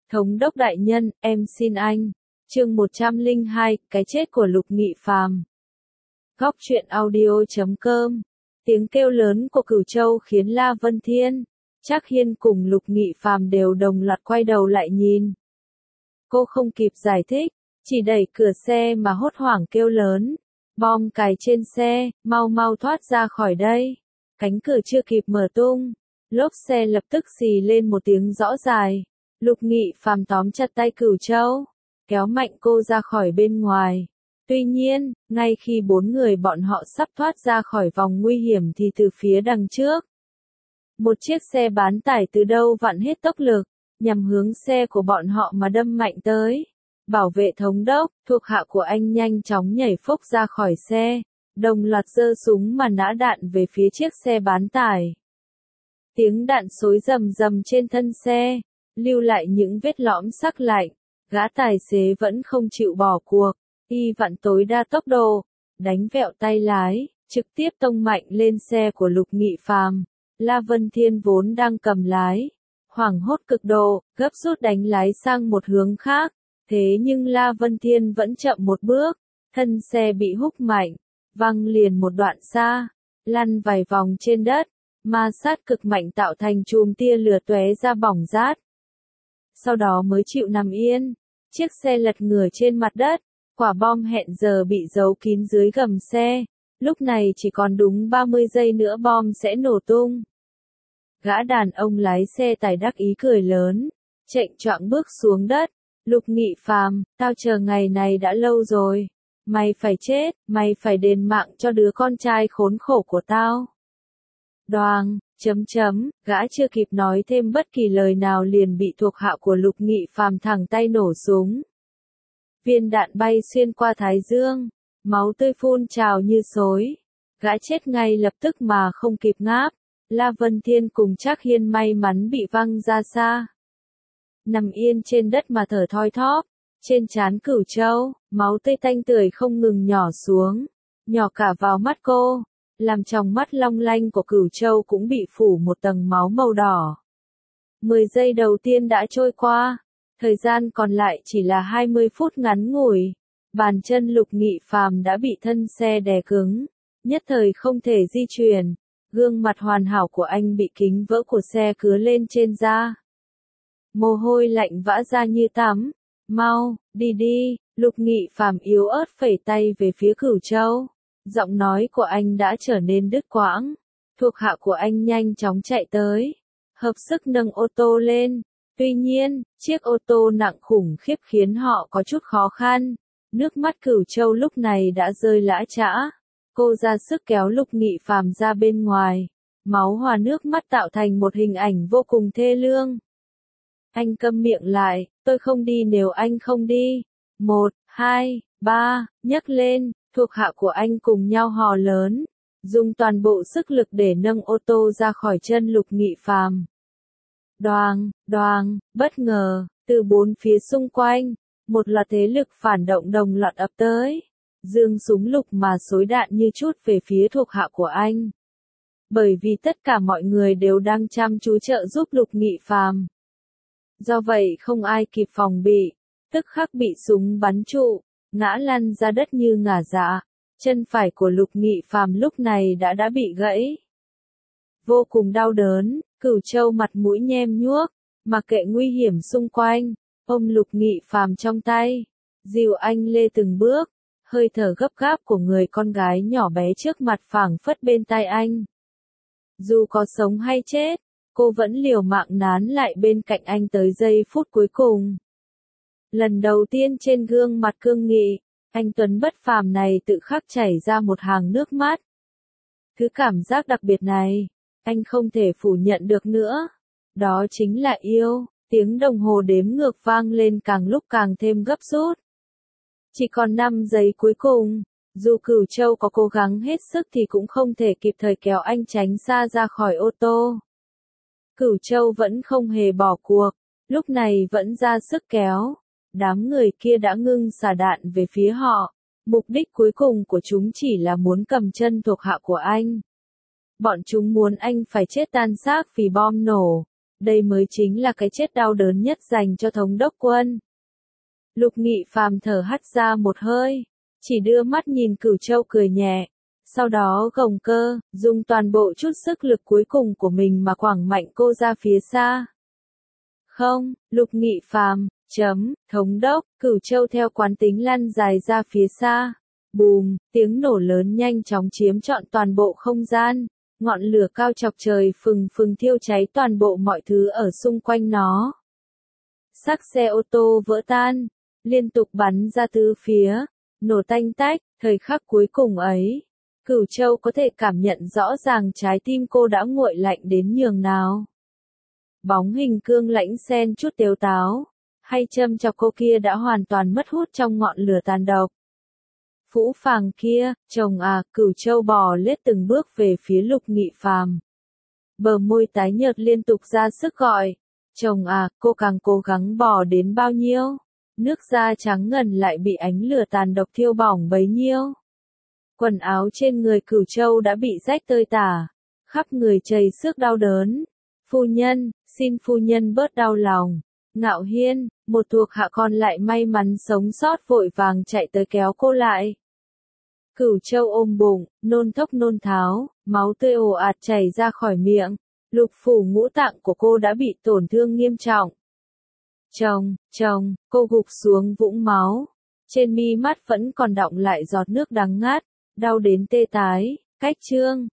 Thống đốc đại nhân, em xin anh. Chương 102, cái chết của Lục Nghị Phàm. Góc truyện audio.com. Tiếng kêu lớn của Cửu Châu khiến La Vân Thiên, Trác Hiên cùng Lục Nghị Phàm đều đồng loạt quay đầu lại nhìn. Cô không kịp giải thích, chỉ đẩy cửa xe mà hốt hoảng kêu lớn. Bom cài trên xe, mau mau thoát ra khỏi đây. Cánh cửa chưa kịp mở tung, lốp xe lập tức xì lên một tiếng rõ dài. Lục Nghị Phàm tóm chặt tay Cửu Châu, kéo mạnh cô ra khỏi bên ngoài. Tuy nhiên, ngay khi bốn người bọn họ sắp thoát ra khỏi vòng nguy hiểm thì từ phía đằng trước, một chiếc xe bán tải từ đâu vặn hết tốc lực, nhằm hướng xe của bọn họ mà đâm mạnh tới. Bảo vệ thống đốc, thuộc hạ của anh nhanh chóng nhảy phốc ra khỏi xe, đồng loạt giơ súng mà nã đạn về phía chiếc xe bán tải. Tiếng đạn xối rầm rầm trên thân xe, lưu lại những vết lõm sắc lạnh. Gã tài xế vẫn không chịu bỏ cuộc, y vặn tối đa tốc độ, đánh vẹo tay lái, trực tiếp tông mạnh lên xe của Lục Nghị Phàm. La Vân Thiên vốn đang cầm lái, hoảng hốt cực độ, gấp rút đánh lái sang một hướng khác. Thế nhưng La Vân Thiên vẫn chậm một bước, thân xe bị húc mạnh, văng liền một đoạn xa, lăn vài vòng trên đất, ma sát cực mạnh tạo thành chùm tia lửa tóe ra bỏng rát. Sau đó mới chịu nằm yên, chiếc xe lật ngửa trên mặt đất, quả bom hẹn giờ bị giấu kín dưới gầm xe, lúc này chỉ còn đúng 30 giây nữa bom sẽ nổ tung. Gã đàn ông lái xe tải đắc ý cười lớn, chệch choạng bước xuống đất. Lục Nghị Phàm, tao chờ ngày này đã lâu rồi. Mày phải chết, mày phải đền mạng cho đứa con trai khốn khổ của tao. Đoàng, gã chưa kịp nói thêm bất kỳ lời nào liền bị thuộc hạ của Lục Nghị Phàm thẳng tay nổ súng. Viên đạn bay xuyên qua thái dương, máu tươi phun trào như xối. Gã chết ngay lập tức mà không kịp ngáp. La Vân Thiên cùng Trác Hiên may mắn bị văng ra xa, nằm yên trên đất mà thở thoi thóp. Trên trán Cửu Châu, máu tươi tanh tưởi không ngừng nhỏ xuống, nhỏ cả vào mắt cô, làm tròng mắt long lanh của Cửu Châu cũng bị phủ một tầng máu màu đỏ. 10 giây đầu tiên đã trôi qua, thời gian còn lại chỉ là 20 phút ngắn ngủi. Bàn chân Lục Nghị Phàm đã bị thân xe đè cứng, nhất thời không thể di chuyển. Gương mặt hoàn hảo của anh bị kính vỡ của xe cứa lên trên da. Mồ hôi lạnh vã ra như tắm. Mau, đi đi, Lục Nghị Phàm yếu ớt phẩy tay về phía Cửu Châu. Giọng nói của anh đã trở nên đứt quãng. Thuộc hạ của anh nhanh chóng chạy tới, hợp sức nâng ô tô lên. Tuy nhiên, chiếc ô tô nặng khủng khiếp khiến họ có chút khó khăn. Nước mắt Cửu Châu lúc này đã rơi lã chã. Cô ra sức kéo Lục Nghị Phàm ra bên ngoài. Máu hòa nước mắt tạo thành một hình ảnh vô cùng thê lương. Anh câm miệng lại, tôi không đi nếu anh không đi. 1, 2, 3, nhấc lên, thuộc hạ của anh cùng nhau hò lớn, dùng toàn bộ sức lực để nâng ô tô ra khỏi chân Lục Nghị Phàm. Đoàng, bất ngờ, từ bốn phía xung quanh, một loạt thế lực phản động đồng loạt ập tới, giương súng lục mà xối đạn như chút về phía thuộc hạ của anh. Bởi vì tất cả mọi người đều đang chăm chú trợ giúp Lục Nghị Phàm. Do vậy không ai kịp phòng bị, tức khắc bị súng bắn trụ, ngã lăn ra đất như ngả dạ. Chân phải của Lục Nghị Phàm lúc này đã bị gãy. Vô cùng đau đớn, Cửu Châu mặt mũi nhem nhuốc, mặc kệ nguy hiểm xung quanh, ôm Lục Nghị Phàm trong tay, dìu anh lê từng bước, hơi thở gấp gáp của người con gái nhỏ bé trước mặt phảng phất bên tai anh. Dù có sống hay chết, cô vẫn liều mạng nán lại bên cạnh anh tới giây phút cuối cùng. Lần đầu tiên trên gương mặt cương nghị, anh tuấn bất phàm này tự khắc chảy ra một hàng nước mắt. Thứ cảm giác đặc biệt này, anh không thể phủ nhận được nữa. Đó chính là yêu. Tiếng đồng hồ đếm ngược vang lên càng lúc càng thêm gấp rút. Chỉ còn 5 giây cuối cùng, dù Cửu Châu có cố gắng hết sức thì cũng không thể kịp thời kéo anh tránh xa ra khỏi ô tô. Cửu Châu vẫn không hề bỏ cuộc, lúc này vẫn ra sức kéo. Đám người kia đã ngưng xả đạn về phía họ, mục đích cuối cùng của chúng chỉ là muốn cầm chân thuộc hạ của anh. Bọn chúng muốn anh phải chết tan xác vì bom nổ. đây mới chính là cái chết đau đớn nhất dành cho thống đốc quân. Lục Nghị Phàm thở hắt ra một hơi, chỉ đưa mắt nhìn Cửu Châu cười nhẹ, sau đó gồng cơ, dùng toàn bộ chút sức lực cuối cùng của mình mà quẳng mạnh cô ra phía xa. Không, Lục Nghị Phàm, thống đốc, Cửu Châu theo quán tính lăn dài ra phía xa. Bùm, tiếng nổ lớn nhanh chóng chiếm trọn toàn bộ không gian, ngọn lửa cao chọc trời phừng phừng thiêu cháy toàn bộ mọi thứ ở xung quanh nó. Xác xe ô tô vỡ tan, liên tục bắn ra tứ phía, nổ tanh tách, thời khắc cuối cùng ấy. Cửu Châu có thể cảm nhận rõ ràng trái tim cô đã nguội lạnh đến nhường nào. Bóng hình cương lãnh xen chút tếu táo, hay châm chọc cô kia đã hoàn toàn mất hút trong ngọn lửa tàn độc. Phũ Phàng kia, chồng à, Cửu Châu bò lết từng bước về phía Lục Nghị Phàm. Bờ môi tái nhợt liên tục ra sức gọi, chồng à, cô càng cố gắng bò đến bao nhiêu, nước da trắng ngần lại bị ánh lửa tàn độc thiêu bỏng bấy nhiêu. Quần áo trên người Cửu Châu đã bị rách tơi tả, khắp người chảy xước đau đớn. Phu nhân, xin phu nhân bớt đau lòng. Ngạo Hiên, một thuộc hạ còn lại may mắn sống sót vội vàng chạy tới kéo cô lại. Cửu Châu ôm bụng, nôn thốc nôn tháo, máu tươi ồ ạt chảy ra khỏi miệng. Lục phủ ngũ tạng của cô đã bị tổn thương nghiêm trọng. Chồng, cô gục xuống vũng máu. Trên mi mắt vẫn còn đọng lại giọt nước đắng ngát, đau đến tê tái, cách chương.